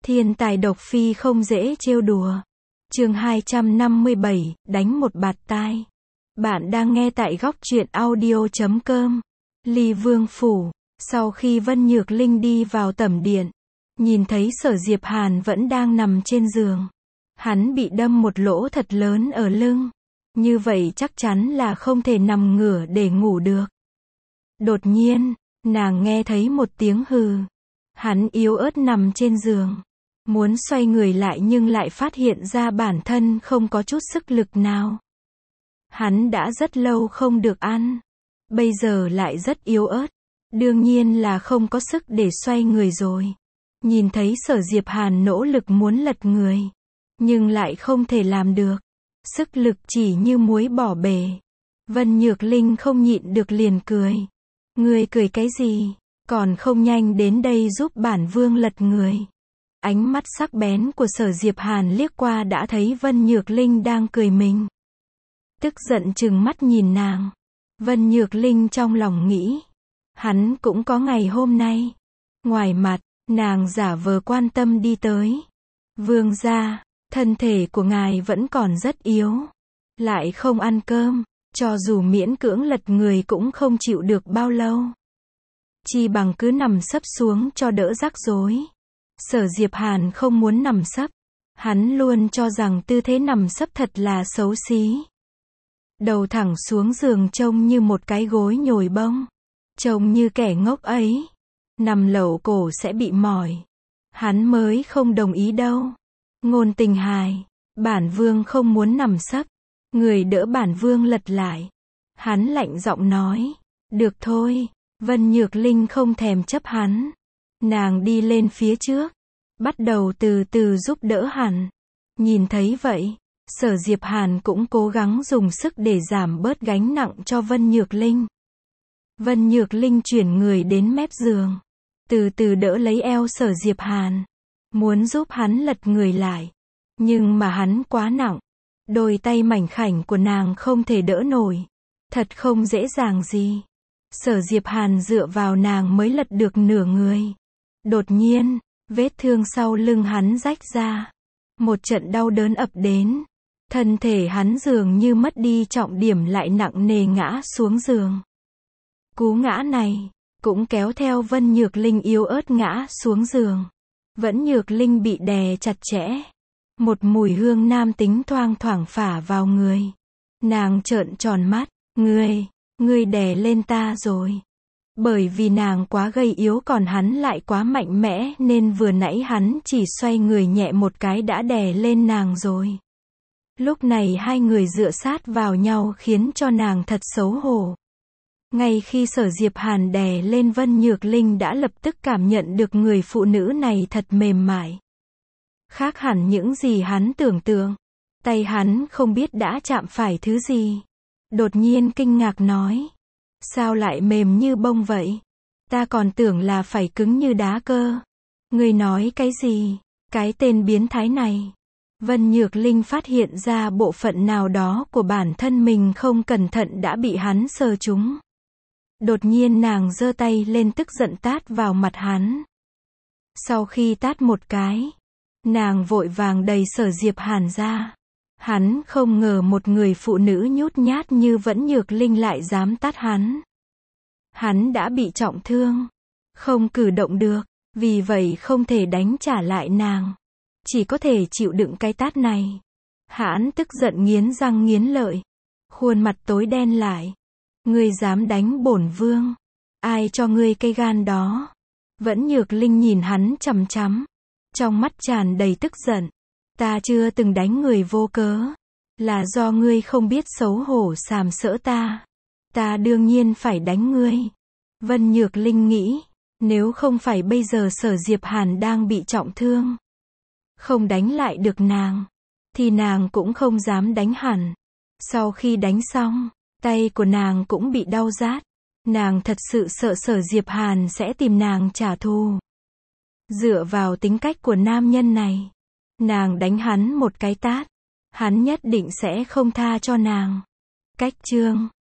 Thiên tài độc phi không dễ trêu đùa. Chương 257, đánh một bạt tai. Bạn đang nghe tại góc truyện audio.com. Ly Vương Phủ. Sau khi Vân Nhược Linh đi vào tẩm điện, nhìn thấy Sở Diệp Hàn vẫn đang nằm trên giường. Hắn bị đâm một lỗ thật lớn ở lưng. Như vậy chắc chắn là không thể nằm ngửa để ngủ được. Đột nhiên, nàng nghe thấy một tiếng hừ. Hắn yếu ớt nằm trên giường. Muốn xoay người lại nhưng lại phát hiện ra bản thân không có chút sức lực nào. Hắn đã rất lâu không được ăn. Bây giờ lại rất yếu ớt. Đương nhiên là không có sức để xoay người rồi. Nhìn thấy Sở Diệp Hàn nỗ lực muốn lật người. Nhưng lại không thể làm được. Sức lực chỉ như muối bỏ bể. Vân Nhược Linh không nhịn được liền cười. Ngươi cười cái gì? Còn không nhanh đến đây giúp bản vương lật người. Ánh mắt sắc bén của Sở Diệp Hàn liếc qua đã thấy Vân Nhược Linh đang cười mình. Tức giận trừng mắt nhìn nàng. Vân Nhược Linh trong lòng nghĩ. Hắn cũng có ngày hôm nay. Ngoài mặt, nàng giả vờ quan tâm đi tới. Vương gia, thân thể của ngài vẫn còn rất yếu. Lại không ăn cơm, cho dù miễn cưỡng lật người cũng không chịu được bao lâu. Chi bằng cứ nằm sấp xuống cho đỡ rắc rối. Sở Diệp Hàn không muốn nằm sấp. Hắn luôn cho rằng tư thế nằm sấp thật là xấu xí. Đầu thẳng xuống giường trông như một cái gối nhồi bông. Trông như kẻ ngốc ấy. Nằm lẩu cổ sẽ bị mỏi. Hắn mới không đồng ý đâu. Ngôn Tình Hài, bản vương không muốn nằm sấp. Người đỡ bản vương lật lại. Hắn lạnh giọng nói. Được thôi. Vân Nhược Linh không thèm chấp hắn. Nàng đi lên phía trước. Bắt đầu từ từ giúp đỡ hắn. Nhìn thấy vậy, Sở Diệp Hàn cũng cố gắng dùng sức để giảm bớt gánh nặng cho Vân Nhược Linh. Vân Nhược Linh chuyển người đến mép giường. Từ từ đỡ lấy eo Sở Diệp Hàn. Muốn giúp hắn lật người lại. Nhưng mà hắn quá nặng. Đôi tay mảnh khảnh của nàng không thể đỡ nổi. Thật không dễ dàng gì. Sở Diệp Hàn dựa vào nàng mới lật được nửa người. Đột nhiên, vết thương sau lưng hắn rách ra. Một trận đau đớn ập đến. Thân thể hắn dường như mất đi trọng điểm lại nặng nề ngã xuống giường. Cú ngã này, cũng kéo theo Vân Nhược Linh yếu ớt ngã xuống giường. Vẫn Nhược Linh bị đè chặt chẽ. Một mùi hương nam tính thoang thoảng phả vào người. Nàng trợn tròn mắt. Ngươi đè lên ta rồi. Bởi vì nàng quá gầy yếu còn hắn lại quá mạnh mẽ nên vừa nãy hắn chỉ xoay người nhẹ một cái đã đè lên nàng rồi. Lúc này hai người dựa sát vào nhau khiến cho nàng thật xấu hổ. Ngay khi Sở Diệp Hàn đè lên Vân Nhược Linh đã lập tức cảm nhận được người phụ nữ này thật mềm mại. Khác hẳn những gì hắn tưởng tượng. Tay hắn không biết đã chạm phải thứ gì. Đột nhiên kinh ngạc nói. Sao lại mềm như bông vậy? Ta còn tưởng là phải cứng như đá cơ. Ngươi nói cái gì? Cái tên biến thái này. Vân Nhược Linh phát hiện ra bộ phận nào đó của bản thân mình không cẩn thận đã bị hắn sờ trúng. Đột nhiên nàng giơ tay lên tức giận tát vào mặt hắn. Sau khi tát một cái, nàng vội vàng đẩy Sở Diệp Hàn ra. Hắn không ngờ một người phụ nữ nhút nhát như Vân Nhược Linh lại dám tát hắn. Hắn đã bị trọng thương, không cử động được, vì vậy không thể đánh trả lại nàng. Chỉ có thể chịu đựng cái tát này. Hắn tức giận nghiến răng nghiến lợi. Khuôn mặt tối đen lại. Ngươi dám đánh bổn vương? Ai cho ngươi cây gan đó? Vẫn Nhược Linh nhìn hắn chằm chằm. Trong mắt tràn đầy tức giận. Ta chưa từng đánh người vô cớ. Là do ngươi không biết xấu hổ sàm sỡ ta. Ta đương nhiên phải đánh ngươi. Vân Nhược Linh nghĩ. Nếu không phải bây giờ Sở Diệp Hàn đang bị trọng thương. Không đánh lại được nàng. Thì nàng cũng không dám đánh hẳn. Sau khi đánh xong, tay của nàng cũng bị đau rát. Nàng thật sự sợ Sở Diệp Hàn sẽ tìm nàng trả thù. Dựa vào tính cách của nam nhân này. Nàng đánh hắn một cái tát. Hắn nhất định sẽ không tha cho nàng. Cách chương